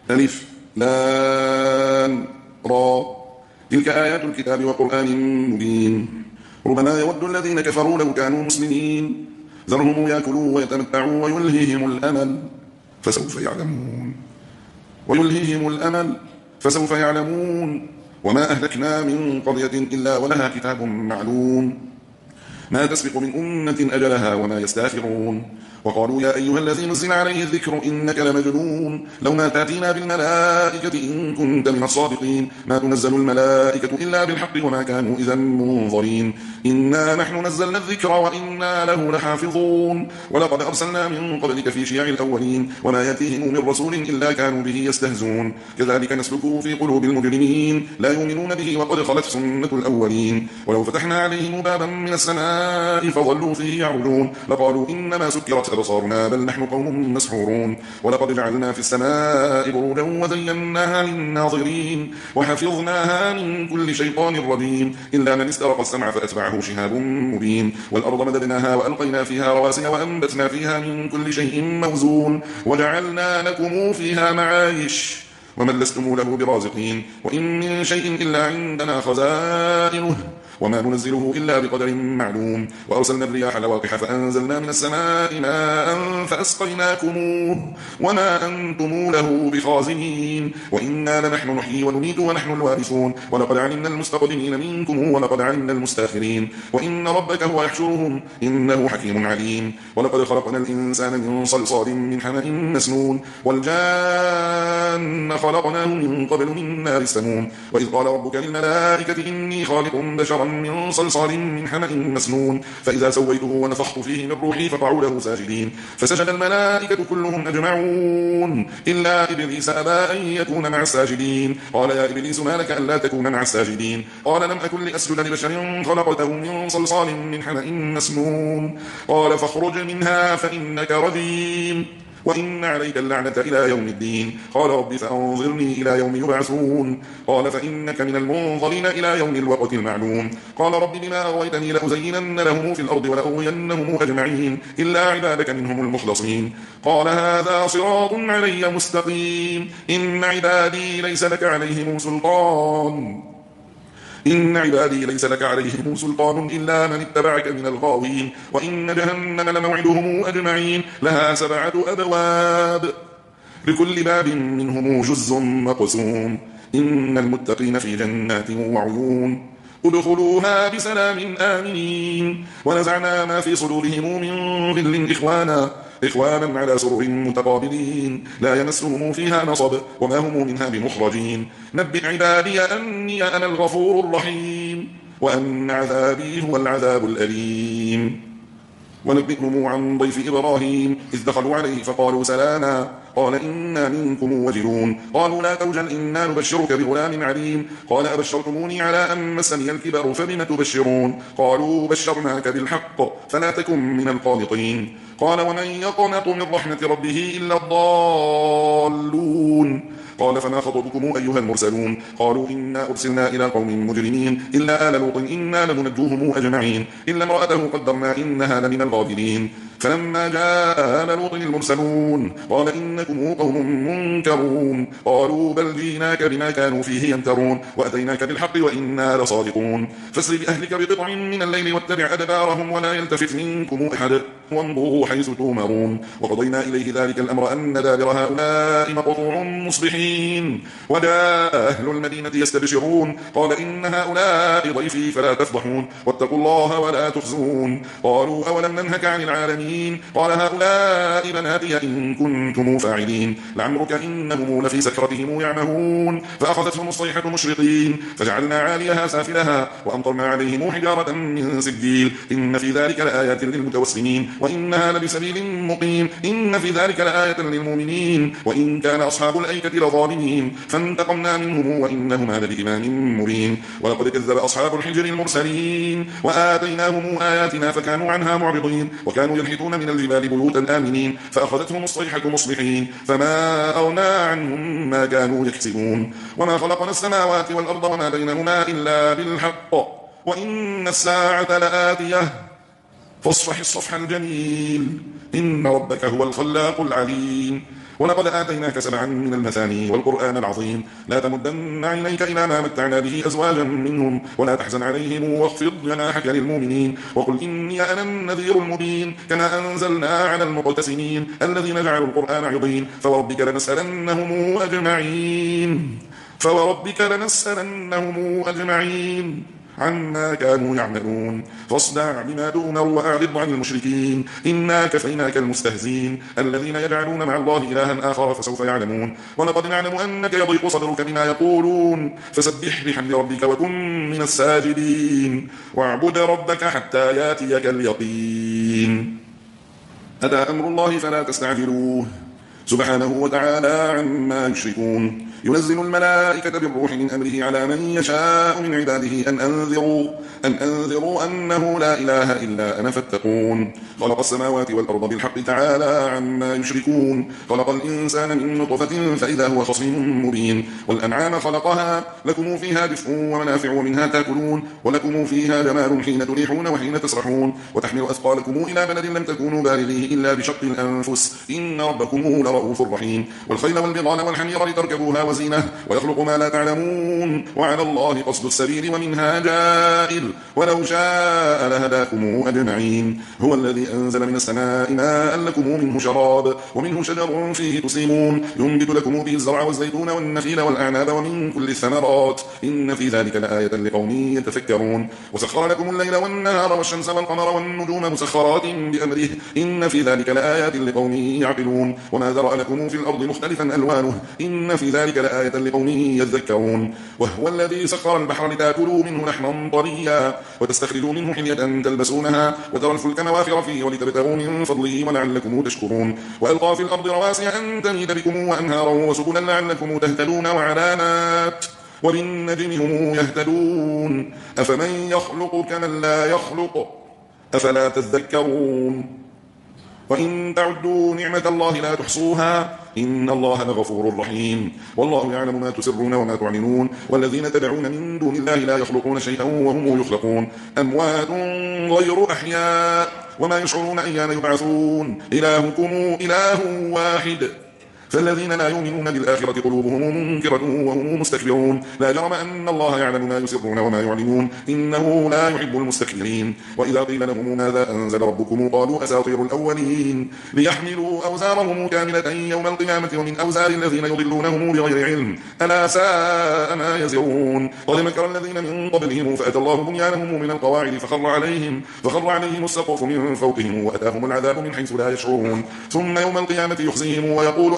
ألف لام را تلك آيات الكتاب وقرآن مبين ربما يود الذين كفروا لو كانوا مسلمين ذرهم يأكلوا ويتمتعوا ويلهيهم الأمل فسوف يعلمون وما أهلكنا من قرية إلا ولها كتاب معلوم ما تسبق من أمة أجلها وما يستاخرون وقالوا يا أيها الذي نزل عليه الذكر إنك لمجنون لو ما تأتينا بالملائكة إن كنت من الصادقين ما تنزل الملائكة إلا بالحق وما كانوا إذا منظرين إنا نحن نزلنا الذكر وإنا له لحافظون ولقد أرسلنا من قبلك في شيع الأولين وما يأتيهم من رسول إلا كانوا به يستهزون كذلك نسلكه في قلوب المجرمين لا يؤمنون به وقد خلت سنة الأولين ولو فتحنا عليهم بابا من السماء فظلوا فيه يعرجون لقالوا إنما سكرت أبصارنا بل نحن قوم مسحورون ولقد جعلنا في السماء بروجا وزيناها للناظرين وحفظناها من كل شيطان رجيم إلا من استرق السمع فأتبعه شهاب مبين والأرض مددناها وألقينا فيها رواسي وأنبتنا فيها من كل شيء موزون وجعلنا لكم فيها معايش ومن لستم له برازقين وإن من شيء إلا عندنا خزائنه وما ننزله إلا بقدر معلوم وأرسلنا الرياح لواقح فأنزلنا من السماء ماء فأسقيناكموه وما أنتم له بخازنين وإنا لنحن نحيي ونميت ونحن الوارثون ولقد علمنا المستقدمين منكم ولقد علمنا المستاخرين وإن ربك هو يحشرهم إنه حكيم عليم ولقد خلقنا الإنسان من صلصال من حمأ مسنون والجان خلقناه من قبل من نار السموم وإذ قال ربك للملائكة إني خالق بشرا من صلصال من حمأ مسنون فإذا سويته ونفخت فيه من روحي فقعوا له ساجدين فسجد الملائكة كلهم أجمعون إلا إبليس أبى أن يكون مع الساجدين قال يا إبليس ما لك ألا تكون مع الساجدين قال لم أكن لأسجد لبشر خلقته من صلصال من حمأ مسنون قال فاخرج منها فإنك رجيم وإن عليك اللعنة إلى يوم الدين قال رب فأنظرني إلى يوم يبعثون قال فإنك من المنظرين إلى يوم الوقت المعلوم قال رب بما أغويتني لأزينن لهم في الأرض ولأغوينهم أجمعين إلا عبادك منهم المخلصين قال هذا صراط علي مستقيم إن عبادي ليس لك عليهم سلطان إلا من اتبعك من الغاوين وإن جهنم لموعدهم أجمعين لها 7 أبواب لكل باب منهم جزء مقسوم إن المتقين في جنات وعيون ادخلوها بسلام آمنين ونزعنا ما في صدورهم من غل إخوانا على سرر متقابلين لا يمسهم فيها نصب وما هم منها بمخرجين نبئ عبادي أني أنا الغفور الرحيم وأن عذابي هو العذاب الأليم ونبئهم عن ضيف إبراهيم إذ دخلوا عليه فقالوا سلاما قال إنا منكم وجلون قالوا لا توجل إنا نبشرك بغلام عليم قال أبشرتموني على أن مسني الكبر فبم تبشرون قالوا بشرناك بالحق فلا تكن من القانطين قال ومن يقنط من رحمة ربه إلا الضالون قال فما خطبكم أيها المرسلون قالوا إنا أرسلنا إلى قوم مجرمين إلا آل لوط إنا لمنجوهم أجمعين إلا امرأته قدرنا إنها لمن الغابرين فلما جاء آل لوط المرسلون قال إنكم قوم منكرون قالوا بل جئناك بما كانوا فيه يمترون وأتيناك بالحق وإنا لصادقون فاسر بأهلك بقطع من الليل واتبع أدبارهم ولا يلتفت منكم أحد وانظروا حيث تؤمرون وقضينا إليه ذلك الأمر أن دابر هؤلاء مقطوع مصبحين وجاء أهل المدينة يستبشرون قال إن هؤلاء ضيفي فلا تفضحون واتقوا الله ولا تخزون قالوا أولم ننهك عن العالمين قال هؤلاء بناتي إن كنتم فاعلين لعمرك إنهم لفي سكرتهم يعمهون فأخذتهم الصيحة مشرقين فجعلنا عاليها سافلها وأمطرنا عليهم حجارة من سجيل إن في ذلك لآيات للمتوسمين وإنها لبسبيل مقيم إن في ذلك لآية للمؤمنين وإن كان أصحاب الأيكة لظالمين فانتقمنا منهم وإنهما لبإمام مبين ولقد كذب أصحاب الحجر المرسلين وآتيناهم آياتنا فكانوا عنها معرضين وكانوا ينحتون من الجبال بيوتا آمنين فأخذتهم الصيحة مصبحين فما أغنى عنهم ما كانوا يكسبون وما خلقنا السماوات والأرض وما بينهما إلا بالحق وإن الساعة لآتية فاصفح الصفح الجميل إن ربك هو الخلاق العليم ولقد آتيناك 7 من المثاني والقرآن العظيم لا تمدن عينيك إلى ما متعنا به أزواجا منهم ولا تحزن عليهم واخفض جناحك للمؤمنين وقل إني أنا النذير المبين كما أنزلنا على المقتسمين الذين جعلوا القرآن عضين فوربك لنسألنهم أجمعين عما كانوا يعملون فاصدع بما تؤمر وأعرض عن المشركين إنا كفيناك المستهزين الذين يجعلون مع الله إلها آخر فسوف يعلمون ولقد نعلم أنك يضيق صدرك بما يقولون فسبح بحمد ربك وكن من الساجدين واعبد ربك حتى ياتيك اليقين أتى أمر الله فلا تستعجلوه سبحانه وتعالى عما يشركون ينزل الملائكة بالروح من أمره على من يشاء من عباده أن أنذروا أنه لا إله إلا أنا فاتقون خلق السماوات والأرض بالحق تعالى عما يشركون خلق الإنسان من نطفة فإذا هو خصيم مبين والأنعام خلقها لكم فيها دفء ومنافع ومنها تأكلون ولكم فيها جمال حين تريحون وحين تسرحون وتحمل أثقالكم إلى بلد لم تكونوا بالغيه إلا بشق الأنفس إن ربكم لرؤوف رحيم والخيل والبغال والحمير لتركبوها وزينة ويخلق ما لا تعلمون وعلى الله قصد السبيل ومنها جائر ولو شاء لهداكم أجمعين هو الذي أنزل من السماء ماء لكم منه شراب ومنه شجر فيه تسيمون ينبت لكم به الزرع والزيتون والنخيل والأعناب ومن كل الثمرات إن في ذلك لآية لقوم يتفكرون وسخر لكم الليل والنهار والشمس والقمر والنجوم مسخرات بأمره إن في ذلك لآيات لقوم يعقلون وما ذرأ لكم في الأرض مختلفا ألوانه إن في ذلك لآية لقوم يذكرون وهو الذي سخر البحر لتأكلوا منه لحما طريا وتستخرجوا منه حلية تلبسونها وترى الفلك مواخر فيه ولتبتغوا من فضله ولعلكم تشكرون وألقى في الأرض رواسي أن تميد بكم وأنهارا وسبلا لعلكم تهتدون وعلامات وبالنجم هم يهتدون أفمن يخلق كمن لا يخلق أفلا تذكرون وإن تعدوا نعمة الله لا تحصوها إن الله لغفور رحيم والله يعلم ما تسرون وما تعلنون والذين تدعون من دون الله لا يخلقون شيئا وهم يخلقون أموات غير أحياء وما يشعرون أيان يبعثون إلهكم إله واحد فالذين لا يؤمنون بالآخرة قلوبهم منكرة وهم مستكبرون لا جرم أن الله يعلم ما يسرون وما يعلنون إنه لا يحب المستكبرين وإذا قيل لهم ماذا أنزل ربكم قالوا أساطير الأولين ليحملوا أوزارهم كاملة يوم القيامة ومن أوزار الذين يضلونهم بغير علم ألا ساء ما يزرون قد مكر الذين من قبلهم فأتى الله بنيانهم من القواعد فخر عليهم السقف من فوقهم وأتاهم العذاب من حيث لا يشعرون ثم يوم القيامة يخزيهم ويقول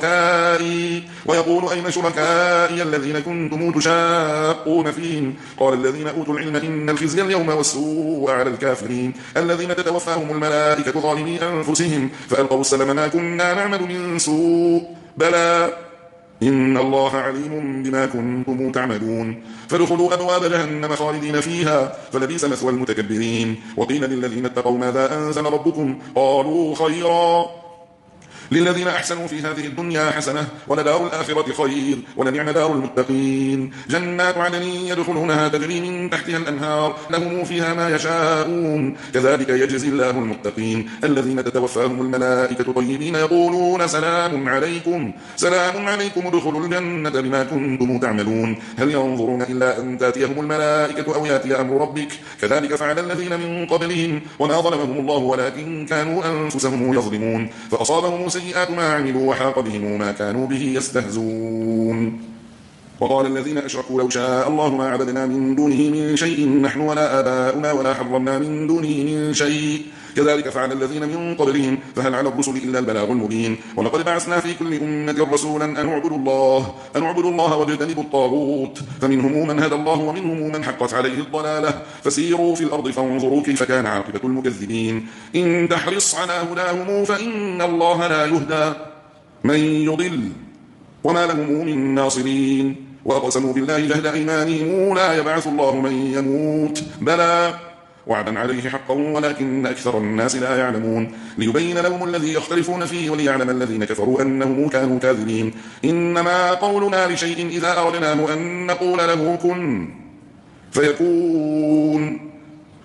أين شركائي الذين كنتم تشاقون فيهم قال الذين أوتوا العلم إن الخزي اليوم والسوء على الكافرين الذين تتوفاهم الملائكة ظالمي أنفسهم فألقوا السلم ما كنا نعمل من سوء بلى إن الله عليم بما كنتم تعملون فادخلوا أبواب جهنم خالدين فيها فلبئس مثوى المتكبرين وقيل للذين اتقوا ماذا أنزل ربكم قالوا خيرا للذين أحسنوا في هذه الدنيا حسنة ولدار الآخرة خير ولنعم دار المتقين جنات عدن يدخلونها تجري من تحتها الأنهار لهم فيها ما يشاءون كذلك يجزي الله المتقين الذين تتوفاهم الملائكة طيبين يقولون سلام عليكم ادخلوا الجنة بما كنتم تعملون هل ينظرون إلا أن تأتيهم الملائكة أو يأتي أمر ربك كذلك فعل الذين من قبلهم وما ظلمهم الله ولكن كانوا أنفسهم يظلمون فأصابهم سيئات ما عملوا وحاق بهم ما كانوا به يستهزون وقال الذين أشركوا لو شاء الله ما عبدنا من دونه من شيء نحن ولا آباؤنا ولا حرمنا من دونه من شيء كذلك فعل الذين من قبلهم فهل على الرسل إلا البلاغ المبين ولقد بعثنا في كل أمة رسولا أن اعبدوا الله واجتنبوا الطاغوت فمنهم من هدى الله ومنهم من حقت عليه الضلالة فسيروا في الأرض فانظروا كيف كان عاقبة المكذبين إن تحرص على هداهم فإن الله لا يهدى من يضل وما لهم من ناصرين وأقسموا بالله جهد أيمانهم لا يبعث الله من يموت بلى وعدا عليه حقا ولكن أكثر الناس لا يعلمون ليبين لهم الذي يختلفون فيه وليعلم الذين كفروا أنهم كانوا كاذبين إنما قولنا لشيء إذا أردناه أن نقول له كن فيكون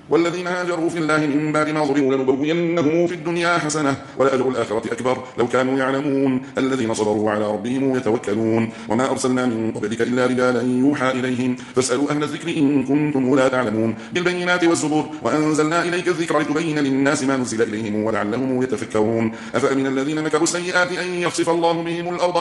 والذين هاجروا في الله من بعد ما ظلموا لنبوينهم في الدنيا حسنة ولأجر الآخرة أكبر لو كانوا يعلمون الذين صبروا وعلى ربهم يتوكلون وما أرسلنا من قبلك إلا رجالا يوحى إليهم فاسألوا أهل الذكر إن كنتم لا تعلمون بالبينات والزبر وأنزلنا إليك الذكر لتبين للناس ما نزل إليهم ولعلهم يتفكرون أفأمن الذين مكروا السيئات أن يخسف الله بهم الأرض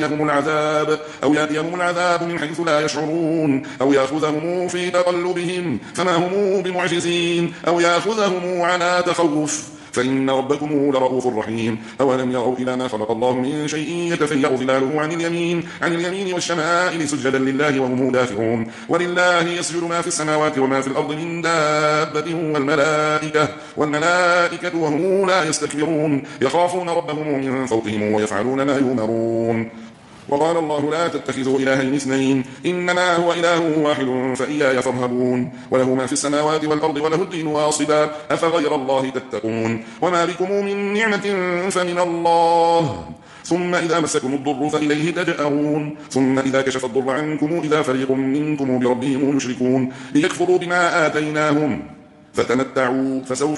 أو يأتيهم العذاب من حيث لا يشعرون أو يأخذهم في تقلبهم فما هم بمعجزين أو يأخذهم على تخوف فإن ربكم لرؤوف رحيم أولم يروا إلى ما خلق الله من شيء يتفيأ ظلاله عن اليمين والشمائل سجدا لله وهم داخرون ولله يسجد ما في السماوات وما في الأرض من دابة والملائكة وهم لا يستكبرون يخافون ربهم من فوقهم ويفعلون ما يؤمرون وقال الله لا تتخذوا إلهين اثنين إنما هو إله واحد فإياي فارهبون وله ما في السماوات والأرض وله الدين واصبا أفغير الله تتقون وما بكم من نعمة فمن الله ثم إذا مسكم الضر فإليه تجأرون ثم إذا كشف الضر عنكم إذا فريق منكم بربهم يشركون ليكفروا بما آتيناهم فتمتعوا فسوف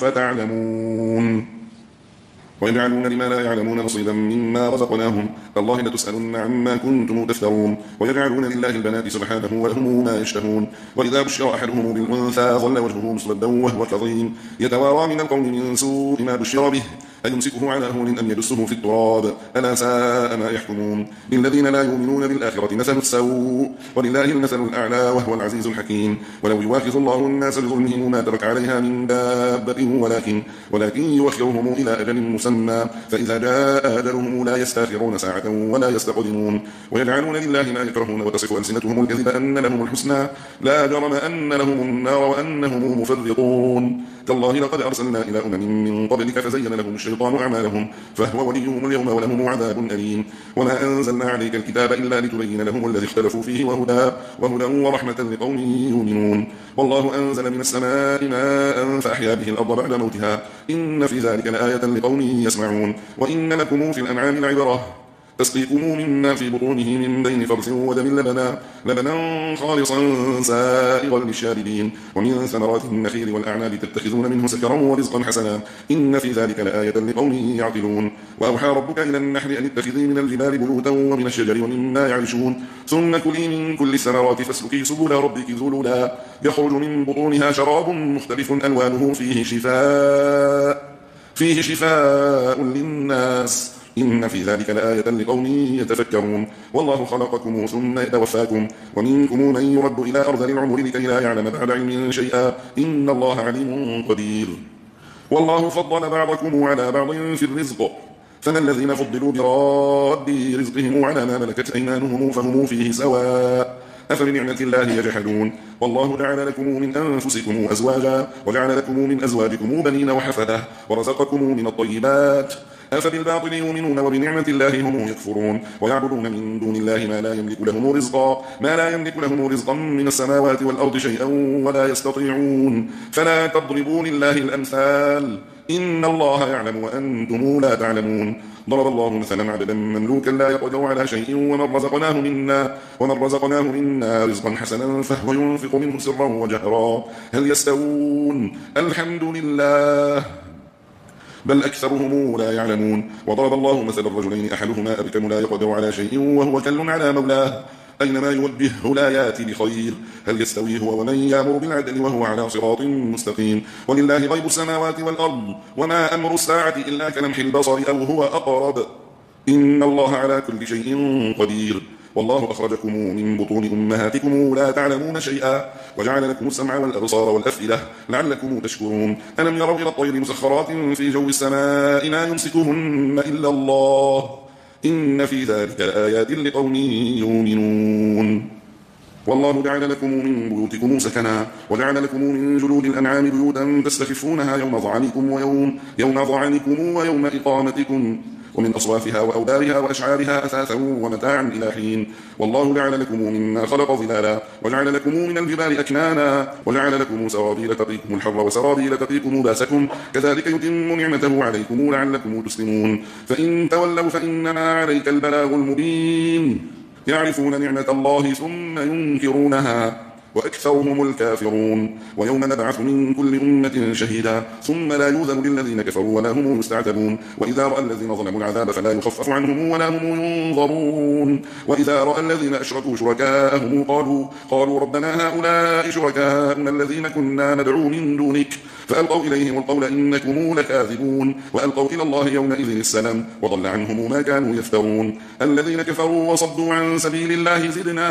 تعلمون ويجعلون لما لا يعلمون نصيبا مما رزقناهم تالله لتسألن عما كنتم تفترون ويجعلون لله البنات سبحانه ولهم ما يشتهون وإذا بشر أحدهم بالأنثى ظل وجهه مسودا وهو كظيم يتوارى من القوم من سوء ما بشر به أيمسكه على هون أم يدسه في التراب ألا ساء ما يحكمون للذين لا يؤمنون بالآخرة مثل السوء ولله المثل الأعلى وهو العزيز الحكيم ولو يواخذ الله الناس بظلمهم ما ترك عليها من دابة ولكن يؤخرهم إلى أجل مسمى فإذا جاء أجلهم لا يستأخرون ساعة ولا يستقدمون ويجعلون لله ما يكرهون وتصف ألسنتهم الكذب أن لهم الحسنى لا جرم أن لهم النار وأنهم مفرطون تالله لقد أرسلنا إلى من قبلك فزين لهم الشيطان أعمالهم فهو وليهم اليوم ولهم عذاب أليم وما أنزلنا عليك الكتاب إلا لتبين لهم الذي اختلفوا فيه وهدى ورحمة لقوم يؤمنون والله أنزل من السماء ماء فأحيا به الأرض بعد موتها إن في ذلك لآية لقوم يسمعون وإن لكم في الأنعام لعبرة تسقيكم مما في بطونه من بين فرث ودم لبنا خالصا سائغا للشاربين ومن ثمرات النخيل والأعناب تتخذون منه سكرا ورزقا حسنا إن في ذلك لآية لقوم يعقلون وأوحى ربك إلى النحل أن اتخذي من الجبال بيوتا ومن الشجر ومما يعرشون ثم كلي من كل الثمرات فاسلكي سبل ربك ذللا يخرج من بطونها شراب مختلف ألوانه فيه شفاء للناس إن في ذلك لآية لقوم يتفكرون والله خلقكم ثم يتوفاكم ومنكم من يرد إلى أرذل العمر لكي لا يعلم بعد علم شيئا إن الله عليم قدير والله فضل بعضكم على بعض في الرزق فما الذين فضلوا براد رزقهم على ما ملكت أيمانهم فهم فيه سواء أفبنعمة الله يجحدون والله جعل لكم من أنفسكم أزواجا وجعل لكم من أزواجكم بنين وحفدة ورزقكم من الطيبات أفبالباطل يؤمنون وبنعمة الله هم يكفرون ويعبدون من دون الله ما لا يملك لهم رزقا من السماوات والأرض شيئا ولا يستطيعون فلا تضربوا لله الأمثال إن الله يعلم وأنتم لا تعلمون ضرب الله مثلا عبدا مملوكا لا يقدر على شيء ومن رزقناه منا رزقا حسنا فهو ينفق منه سرا وجهرا هل يستوون الحمد لله بل أكثرهم لا يعلمون وضرب الله مثل الرجلين أحدهما أبكم لا يقدر على شيء وهو كل على مولاه أينما يوجهه لا يأتي بخير هل يستوي هو ومن يأمر بالعدل وهو على صراط مستقيم ولله غيب السماوات والأرض وما أمر الساعة إلا كلمح البصر أو هو أقرب إن الله على كل شيء قدير والله أخرجكم من بطون أمهاتكم لا تعلمون شيئا وجعل لكم السمع والأبصار والأفئدة لعلكم تشكرون ألم يروا إلى الطير مسخرات في جو السماء ما يمسكهن إلا الله إن في ذلك لآيات لقوم يؤمنون والله جعل لكم من بيوتكم سكنا وجعل لكم من جلود الأنعام بيوتا تستخفونها يوم ظعنكم ويوم إقامتكم ومن أصوافها وأوبارها وأشعارها أثاثا ومتاعا إلى حين والله جعل لكم مما خلق ظلالا وجعل لكم من الجبال أكنانا وجعل لكم سرابيل تقيكم الحر وسرابيل تقيكم باسكم كذلك يتم نعمته عليكم لعلكم تسلمون فإن تولوا فإنما عليك البلاغ المبين يعرفون نعمة الله ثم ينكرونها وأكثرهم الكافرون. ويوم نبعث من كل أمة شهيدا ثم لا يؤذن للذين كفروا ولا هم يستعتبون. وإذا رأى الذين ظلموا العذاب فلا يخفف عنهم ولا هم ينظرون. وإذا رأى الذين أشركوا شركاءهم قالوا ربنا هؤلاء شركاؤنا الذين كنا ندعو من دونك فألقوا إليهم القول إنكم لكاذبون. وألقوا إلى الله يومئذ السلام وضل عنهم ما كانوا يفترون. الذين كفروا وصدوا عن سبيل الله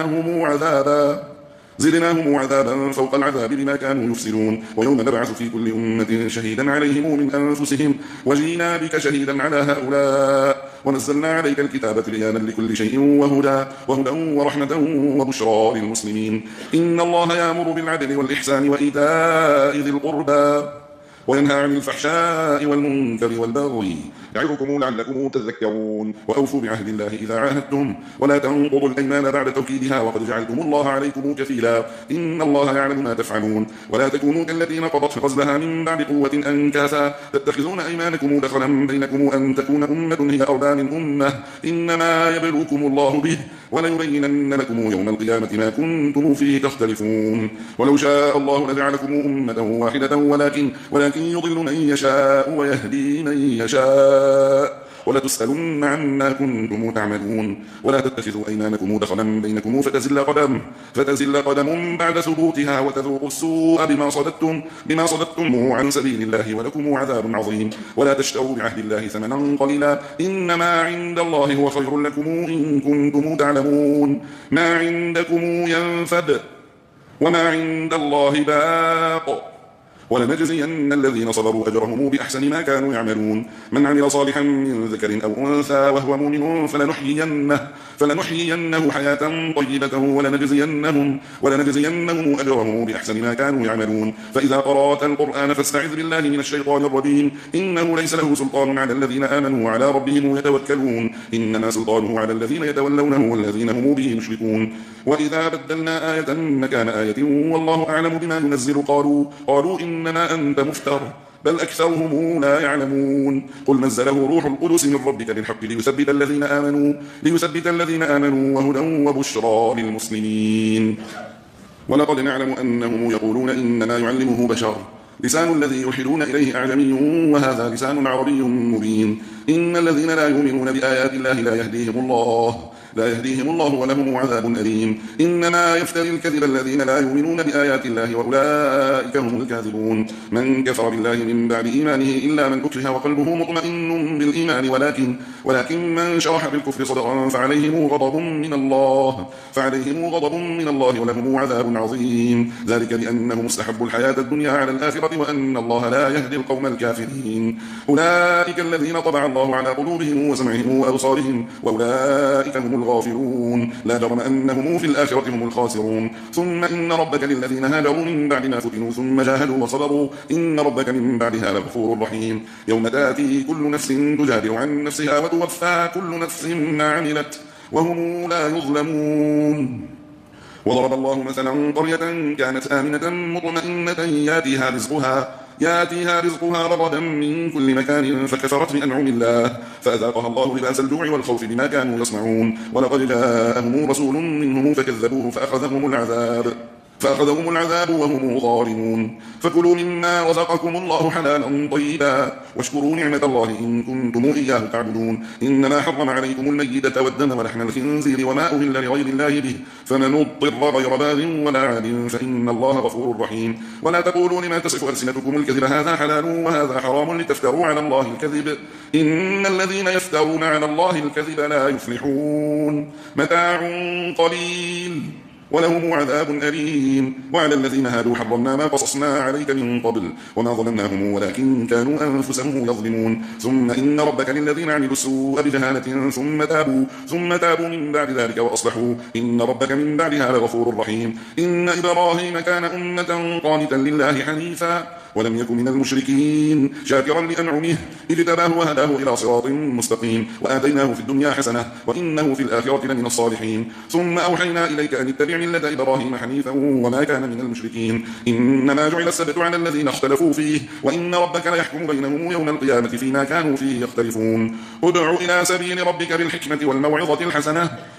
زدناهم عذابا فوق العذاب بما كانوا يفسدون. ويوم نبعث في كل أمة شهيدا عليهم من أنفسهم وجينا بك شهيدا على هؤلاء ونزلنا عليك الكتاب تبيانا لكل شيء وهدى ورحمة وبشرى للمسلمين. إن الله يأمر بالعدل والإحسان وإيتاء ذي القربى وينهى عن الفحشاء والمنكر والبغي يعظكم لعلكم تذكرون. وأوفوا بعهد الله إذا عاهدتم ولا تنقضوا الأيمان بعد توكيدها وقد جعلتم الله عليكم كفيلا إن الله يعلم ما تفعلون. ولا تكونوا كالتي نقضت غزلها من بعد قوة أنكاثا تتخذون أيمانكم دخلا بينكم أن تكون أمة هي أربى من أمة إنما يبلوكم الله به وليبينن لكم يوم القيامة ما كنتم فيه تختلفون. ولو شاء الله لجعلكم أمة واحدة ولكن يضل من يشاء ويهدي من يشاء ولتسألن عما كنتم تعملون. ولا تتخذوا أيمانكم دخلا بينكم فتزل قدم بعد ثبوتها وتذوقوا السوء بما صددتم عن سبيل الله ولكم عذاب عظيم. ولا تشتروا بعهد الله ثمنا قليلا إنما عند الله هو خير لكم إن كنتم تعلمون. ما عندكم ينفد وما عند الله باق ولنجزين الذين صبروا أجرهم بأحسن ما كانوا يعملون. من عمل صالحا من ذكر أو أنثى وهو مؤمن فلنحيينه حياة طيبة ولنجزينهم أجرهم بأحسن ما كانوا يعملون. فإذا قرأت القرآن فاستعذ بالله من الشيطان الرجيم إنه ليس له سلطان على الذين آمنوا وعلى ربهم يتوكلون إنما سلطانه على الذين يتولونه والذين هم به مشركون. وإذا بدلنا آية مكان آية والله أعلم بما ينزل قالوا إنما أنت مفتر بل أكثرهم لا يعلمون. قل نزله روح القدس من ربك بالحق ليثبت الذين آمنوا وهدى وبشرى للمسلمين. ولقد نعلم أنهم يقولون إنما يعلمه بشر لسان الذي يلحدون إليه أعجمي وهذا لسان عربي مبين. إن الذين لا يؤمنون بآيات الله لا يهديهم الله ولهم عذاب أليم. إنما يفتري الكذب الذين لا يؤمنون بآيات الله وأولئك هم الكاذبون. من كفر بالله من بعد إيمانه إلا من أكره وقلبه مطمئن بالإيمان ولكن من شرح بالكفر صدرا فعليهم غضب من الله ولهم عذاب عظيم. ذلك بأنهم استحبوا الحياة الدنيا على الآخرة وأن الله لا يهدي القوم الكافرين. أولئك الذين طبع الله على قلوبهم وسمعهم وأبصارهم وأولئك هم الغافلون. لا جرم أنهم في الآخرة هم الخاسرون. ثم إن ربك للذين هاجروا من بعد ما فتنوا ثم جاهدوا وصبروا إن ربك من بعدها لغفور رحيم. يوم تأتي كل نفس تجادل عن نفسها وتوفى كل نفس ما عملت وهم لا يظلمون. وضرب الله مثلا قرية كانت آمنة مطمئنة ياتيها رزقها رغدا من كل مكان فكفرت بأنعم الله فأذاقها الله لباس الجوع والخوف بما كانوا يصنعون. ولقد جاءهم رسول منهم فكذبوه فأخذهم العذاب وهم ظالمون. فكلوا مما رزقكم الله حلالا طيبا واشكروا نعمة الله إن كنتم إياه تعبدون. إنما حرم عليكم الميتة والدم ولحم الخنزير وما أهل لغير الله به فمن اضطر غير باغ ولا عاد فإن الله غفور رحيم. ولا تقولوا لما تصف ألسنتكم الكذب هذا حلال وهذا حرام لتفتروا على الله الكذب إن الذين يفترون على الله الكذب لا يفلحون. متاع قليل ولهم عذاب أليم. وعلى الذين هادوا حرمنا ما قصصنا عليك من قبل وما ظلمناهم ولكن كانوا أنفسهم يظلمون. ثم إن ربك للذين عملوا السوء بجهالة ثم تابوا من بعد ذلك وأصلحوا إن ربك من بعدها لغفور رحيم. إن إبراهيم كان أمة قانتا لله حنيفا ولم يكن من المشركين شاكرا لأنعمه اجتباه وهداه إلى صراط مستقيم وآتيناه في الدنيا حسنة وإنه في الآخرة لمن الصالحين. ثم أوحينا إليك أن اتبع ملة إبراهيم حنيفا وما كان من المشركين. إنما جعل السبت على الذين اختلفوا فيه وإن ربك ليحكم بينهم يوم القيامة فيما كانوا فيه يختلفون. ادع إلى سبيل ربك بالحكمة والموعظة الحسنة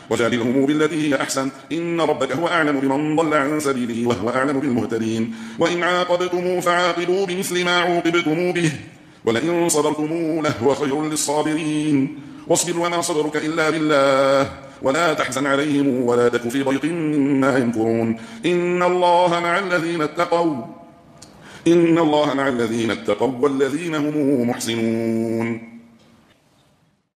وجادلهم بالتي هي أحسن إن ربك هو أعلم بمن ضل عن سبيله وهو أعلم بالمهتدين وإن عاقبتم فعاقبوا بمثل ما عوقبتم به ولئن صبرتم لهو خير للصابرين واصبر وما صبرك إلا بالله ولا تحزن عليهم ولا تك في ضيق مما يمكرون إن الله مع الذين اتقوا والذين هم محسنون